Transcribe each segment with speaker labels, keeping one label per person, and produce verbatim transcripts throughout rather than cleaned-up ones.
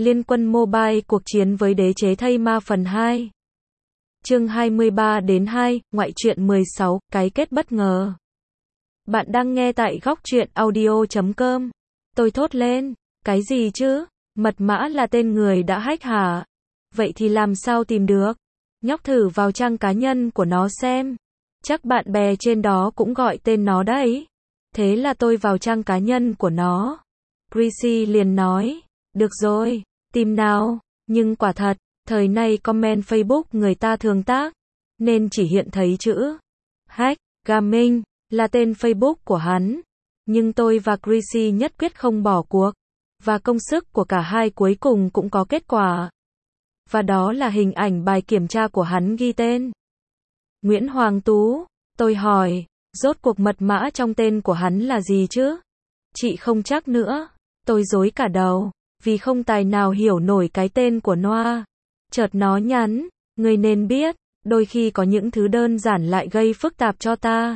Speaker 1: Liên quân mobile cuộc chiến với đế chế thây ma phần hai. Chương hai mươi ba đến hai, ngoại truyện mười sáu, cái kết bất ngờ. Bạn đang nghe tại góc truyện audio chấm com. Tôi thốt lên, cái gì chứ? Mật mã là tên người đã hack hả? Vậy thì làm sao tìm được? Nhóc thử vào trang cá nhân của nó xem. Chắc bạn bè trên đó cũng gọi tên nó đấy. Thế là tôi vào trang cá nhân của nó. Chrissy liền nói, được rồi, tìm nào. Nhưng quả thật, thời nay comment Facebook người ta thường tác, nên chỉ hiện thấy chữ Hack Gaming là tên Facebook của hắn. Nhưng tôi và Chrissy nhất quyết không bỏ cuộc. Và công sức của cả hai cuối cùng cũng có kết quả. Và đó là hình ảnh bài kiểm tra của hắn ghi tên Nguyễn Hoàng Tú. Tôi hỏi, rốt cuộc mật mã trong tên của hắn là gì chứ? Chị không chắc nữa. Tôi rối cả đầu, vì không tài nào hiểu nổi cái tên của Noa. Chợt nó nhắn, người nên biết, đôi khi có những thứ đơn giản lại gây phức tạp cho ta.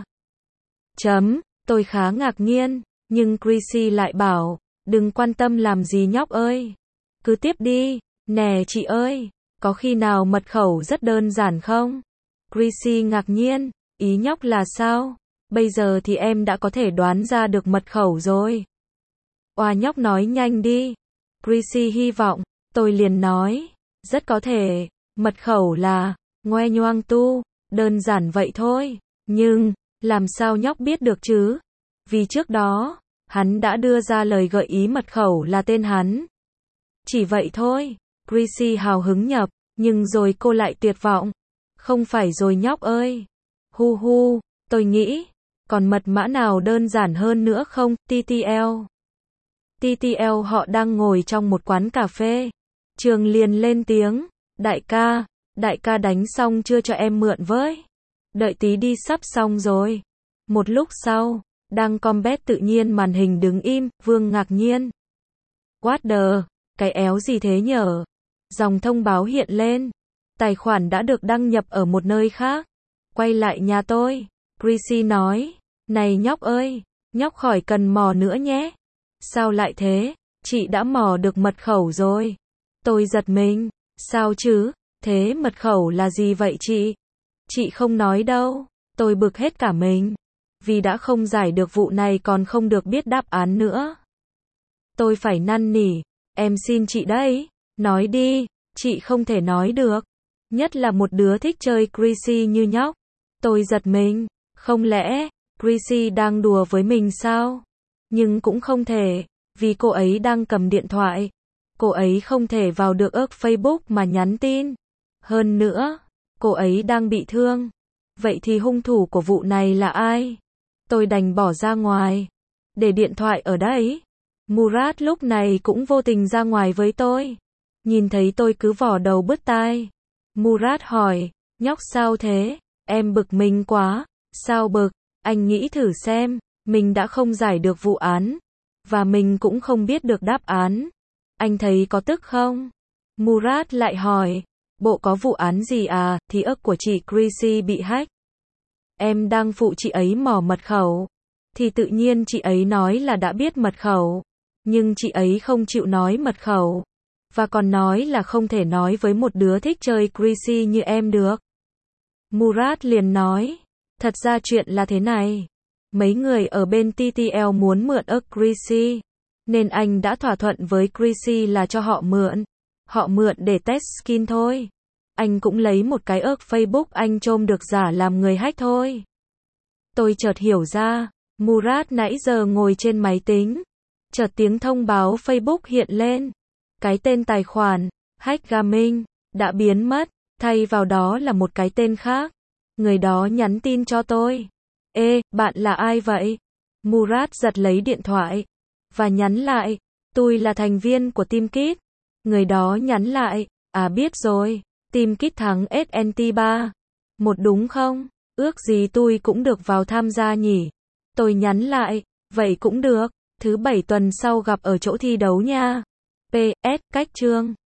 Speaker 1: Chấm, tôi khá ngạc nhiên, nhưng Chrissy lại bảo, đừng quan tâm làm gì nhóc ơi. Cứ tiếp đi, nè chị ơi, có khi nào mật khẩu rất đơn giản không? Chrissy ngạc nhiên, ý nhóc là sao? Bây giờ thì em đã có thể đoán ra được mật khẩu rồi. Oa nhóc nói nhanh đi. Chrissy hy vọng, tôi liền nói, rất có thể, mật khẩu là, Ngoe Nhoang Tu, đơn giản vậy thôi, nhưng, làm sao nhóc biết được chứ? Vì trước đó, hắn đã đưa ra lời gợi ý mật khẩu là tên hắn. Chỉ vậy thôi, Chrissy hào hứng nhập, nhưng rồi cô lại tuyệt vọng. Không phải rồi nhóc ơi. Hu hu, tôi nghĩ, còn mật mã nào đơn giản hơn nữa không, tê tê lờ? tê tê lờ họ đang ngồi trong một quán cà phê. Trường liền lên tiếng, đại ca, đại ca đánh xong chưa cho em mượn với. Đợi tí đi sắp xong rồi. Một lúc sau, đang combat tự nhiên màn hình đứng im, Vương ngạc nhiên. What the, cái éo gì thế nhở? Dòng thông báo hiện lên. Tài khoản đã được đăng nhập ở một nơi khác. Quay lại nhà tôi. Chrissy nói, này nhóc ơi, nhóc khỏi cần mò nữa nhé. Sao lại thế? Chị đã mò được mật khẩu rồi. Tôi giật mình. Sao chứ? Thế mật khẩu là gì vậy chị? Chị không nói đâu. Tôi bực hết cả mình. Vì đã không giải được vụ này còn không được biết đáp án nữa. Tôi phải năn nỉ. Em xin chị đấy. Nói đi. Chị không thể nói được. Nhất là một đứa thích chơi Chrissy như nhóc. Tôi giật mình. Không lẽ, Chrissy đang đùa với mình sao? Nhưng cũng không thể, vì cô ấy đang cầm điện thoại. Cô ấy không thể vào được ức Facebook mà nhắn tin. Hơn nữa, cô ấy đang bị thương. Vậy thì hung thủ của vụ này là ai? Tôi đành bỏ ra ngoài. Để điện thoại ở đấy. Murat lúc này cũng vô tình ra ngoài với tôi. Nhìn thấy tôi cứ vò đầu bứt tai. Murat hỏi, nhóc sao thế? Em bực mình quá. Sao bực? Anh nghĩ thử xem, mình đã không giải được vụ án. Và mình cũng không biết được đáp án. Anh thấy có tức không? Murat lại hỏi, bộ có vụ án gì à? Thì ức của chị Chrissy bị hack. Em đang phụ chị ấy mò mật khẩu. Thì tự nhiên chị ấy nói là đã biết mật khẩu. Nhưng chị ấy không chịu nói mật khẩu. Và còn nói là không thể nói với một đứa thích chơi Chrissy như em được. Murat liền nói, thật ra chuyện là thế này. Mấy người ở bên tê tê lờ muốn mượn ức Chrissy. Nên anh đã thỏa thuận với Chrissy là cho họ mượn. Họ mượn để test skin thôi. Anh cũng lấy một cái ức Facebook anh trôm được giả làm người hack thôi. Tôi chợt hiểu ra, Murat nãy giờ ngồi trên máy tính. Chợt tiếng thông báo Facebook hiện lên. Cái tên tài khoản, Hack Gaming, đã biến mất. Thay vào đó là một cái tên khác. Người đó nhắn tin cho tôi. Ê, bạn là ai vậy? Murat giật lấy điện thoại. Và nhắn lại. Tôi là thành viên của Team Kit. Người đó nhắn lại. À biết rồi. Team Kit thắng ét en tê ba. Một đúng không? Ước gì tôi cũng được vào tham gia nhỉ? Tôi nhắn lại. Vậy cũng được. Thứ bảy tuần sau gặp ở chỗ thi đấu nha. pê ét, cách chương.